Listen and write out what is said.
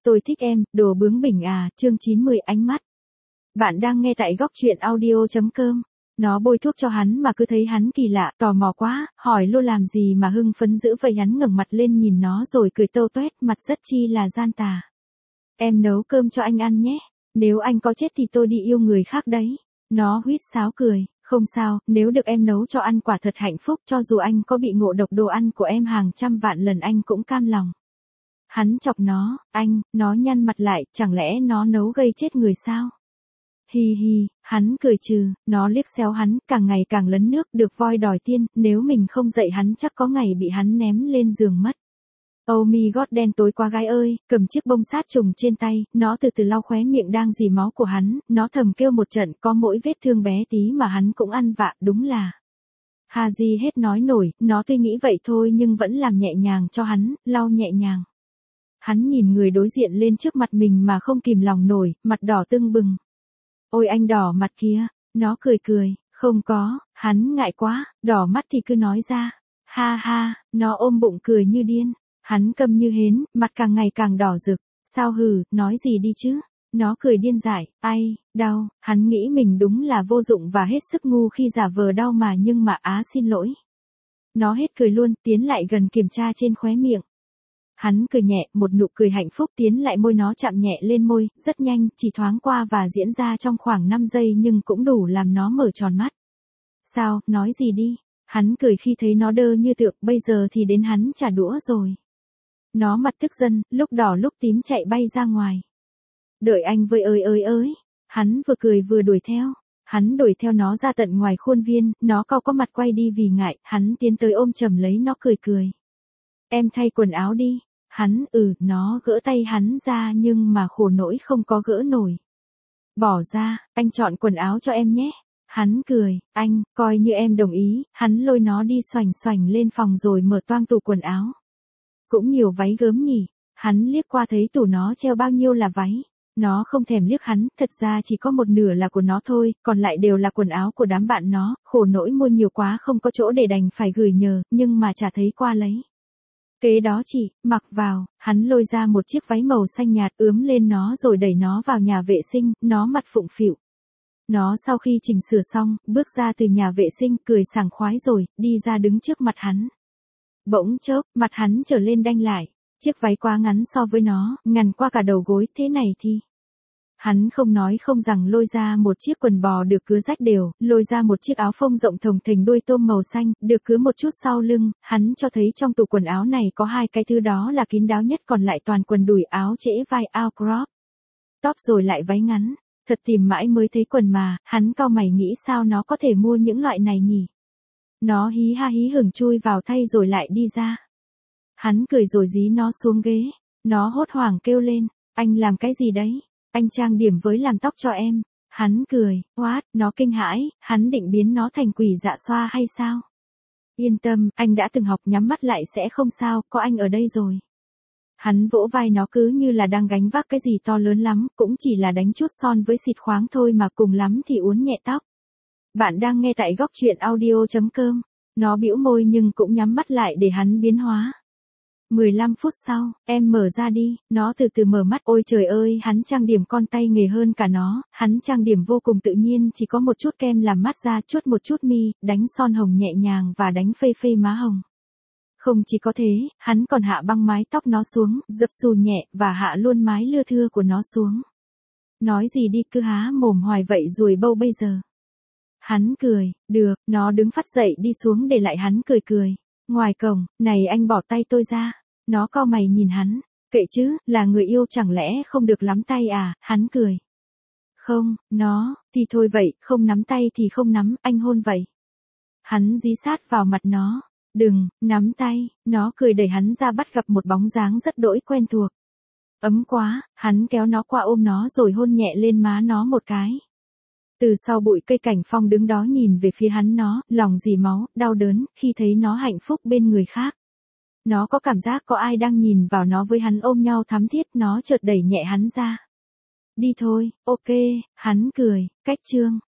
Tôi thích em, đồ bướng bỉnh à, chương 90 ánh mắt. Bạn đang nghe tại góc truyện audio.com. Nó bôi thuốc cho hắn mà cứ thấy hắn kỳ lạ, tò mò quá, hỏi luôn làm gì mà hưng phấn dữ vậy. Hắn ngẩng mặt lên nhìn nó rồi cười tâu toét, mặt rất chi là gian tà. Em nấu cơm cho anh ăn nhé, nếu anh có chết thì tôi đi yêu người khác đấy. Nó huýt sáo cười, không sao, nếu được em nấu cho ăn quả thật hạnh phúc, cho dù anh có bị ngộ độc đồ ăn của em hàng trăm vạn lần anh cũng cam lòng. Hắn chọc nó, nó nhăn mặt lại, chẳng lẽ nó nấu gây chết người sao? Hi hi, hắn cười trừ, nó liếc xéo hắn, càng ngày càng lấn nước, được voi đòi tiên, nếu mình không dạy hắn chắc có ngày bị hắn ném lên giường mất. Oh my god, đen tối quá gái ơi, cầm chiếc bông sát trùng trên tay, nó từ từ lau khóe miệng đang rỉ máu của hắn, nó thầm kêu một trận, có mỗi vết thương bé tí mà hắn cũng ăn vạ, đúng là. Haji hết nói nổi, nó tuy nghĩ vậy thôi nhưng vẫn làm nhẹ nhàng cho hắn, lau nhẹ nhàng. Hắn nhìn người đối diện lên trước mặt mình mà không kìm lòng nổi, mặt đỏ tưng bừng. Ôi anh đỏ mặt kìa, nó cười cười, không có, hắn ngại quá, đỏ mắt thì cứ nói ra. Ha ha, nó ôm bụng cười như điên, hắn câm như hến, mặt càng ngày càng đỏ rực, sao hừ, nói gì đi chứ. Nó cười điên dại, ai, đau, hắn nghĩ mình đúng là vô dụng và hết sức ngu khi giả vờ đau mà nhưng mà xin lỗi. Nó hết cười luôn, tiến lại gần kiểm tra trên khóe miệng. Hắn cười nhẹ, một nụ cười hạnh phúc tiến lại môi nó chạm nhẹ lên môi, rất nhanh, chỉ thoáng qua và diễn ra trong khoảng 5 giây nhưng cũng đủ làm nó mở tròn mắt. Sao, nói gì đi? Hắn cười khi thấy nó đơ như tượng, bây giờ thì đến hắn trả đũa rồi. Nó mặt tức giận, lúc đỏ lúc tím chạy bay ra ngoài. Đợi anh với ơi. Hắn vừa cười vừa đuổi theo. Hắn đuổi theo nó ra tận ngoài khuôn viên, nó cau có mặt quay đi vì ngại, hắn tiến tới ôm chầm lấy nó cười. Em thay quần áo đi. Nó gỡ tay hắn ra nhưng mà khổ nỗi không có gỡ nổi. Bỏ ra, anh chọn quần áo cho em nhé. Hắn cười, coi như em đồng ý, hắn lôi nó đi xoành lên phòng rồi mở toang tủ quần áo. Cũng nhiều váy gớm nhỉ, hắn liếc qua thấy tủ nó treo bao nhiêu là váy. Nó không thèm liếc hắn, thật ra chỉ có một nửa là của nó thôi, còn lại đều là quần áo của đám bạn nó, khổ nỗi mua nhiều quá không có chỗ để đành phải gửi nhờ, nhưng mà chả thấy qua lấy. Kế đó chị, mặc vào, hắn lôi ra một chiếc váy màu xanh nhạt ướm lên nó rồi đẩy nó vào nhà vệ sinh, nó mặt phụng phịu. Nó sau khi chỉnh sửa xong, bước ra từ nhà vệ sinh, cười sảng khoái rồi, đi ra đứng trước mặt hắn. Bỗng chốc, mặt hắn trở lên đanh lại, chiếc váy quá ngắn so với nó, ngằn qua cả đầu gối, thế này thì. Hắn không nói không rằng lôi ra một chiếc quần bò được cứa rách đều, lôi ra một chiếc áo phông rộng thùng thình đuôi tôm màu xanh, được cứa một chút sau lưng, hắn cho thấy trong tủ quần áo này có hai cái thứ đó là kín đáo nhất còn lại toàn quần đùi áo trễ vai áo crop. Top rồi lại váy ngắn, thật tìm mãi mới thấy quần mà, hắn cau mày nghĩ sao nó có thể mua những loại này nhỉ. Nó hí ha hí hửng chui vào thay rồi lại đi ra. Hắn cười rồi dí nó xuống ghế, nó hốt hoảng kêu lên, anh làm cái gì đấy? Anh trang điểm với làm tóc cho em. Hắn cười, what, nó kinh hãi, hắn định biến nó thành quỷ dạ xoa hay sao? Yên tâm, anh đã từng học nhắm mắt lại sẽ không sao, có anh ở đây rồi. Hắn vỗ vai nó cứ như là đang gánh vác cái gì to lớn lắm, cũng chỉ là đánh chút son với xịt khoáng thôi mà cùng lắm thì uốn nhẹ tóc. Bạn đang nghe tại góc truyện audio.com. Nó bĩu môi nhưng cũng nhắm mắt lại để hắn biến hóa. 15 phút sau, em mở ra đi, nó từ từ mở mắt, ôi trời ơi, hắn trang điểm con tay nghề hơn cả nó, hắn trang điểm vô cùng tự nhiên, chỉ có một chút kem làm mát da, chuốt một chút mi, đánh son hồng nhẹ nhàng và đánh phây má hồng. Không chỉ có thế, hắn còn hạ băng mái tóc nó xuống, dập xù nhẹ, và hạ luôn mái lưa thưa của nó xuống. Nói gì đi cứ há mồm hoài vậy rồi bâu bây giờ. Hắn cười, được, nó đứng phắt dậy đi xuống để lại hắn cười. Ngoài cổng, này anh bỏ tay tôi ra. Nó cau mày nhìn hắn, kệ chứ, là người yêu chẳng lẽ không được nắm tay à, hắn cười. Không, thì thôi vậy, không nắm tay thì không nắm, anh hôn vậy. Hắn dí sát vào mặt nó, đừng, nắm tay, nó cười đẩy hắn ra bắt gặp một bóng dáng rất đỗi quen thuộc. Ấm quá, hắn kéo nó qua ôm nó rồi hôn nhẹ lên má nó một cái. Từ sau bụi cây cảnh phong đứng đó nhìn về phía hắn nó, lòng dì máu, đau đớn, khi thấy nó hạnh phúc bên người khác. Nó có cảm giác có ai đang nhìn vào nó với hắn ôm nhau thắm thiết, nó chợt đẩy nhẹ hắn ra. Đi thôi, ok, hắn cười, cách chương.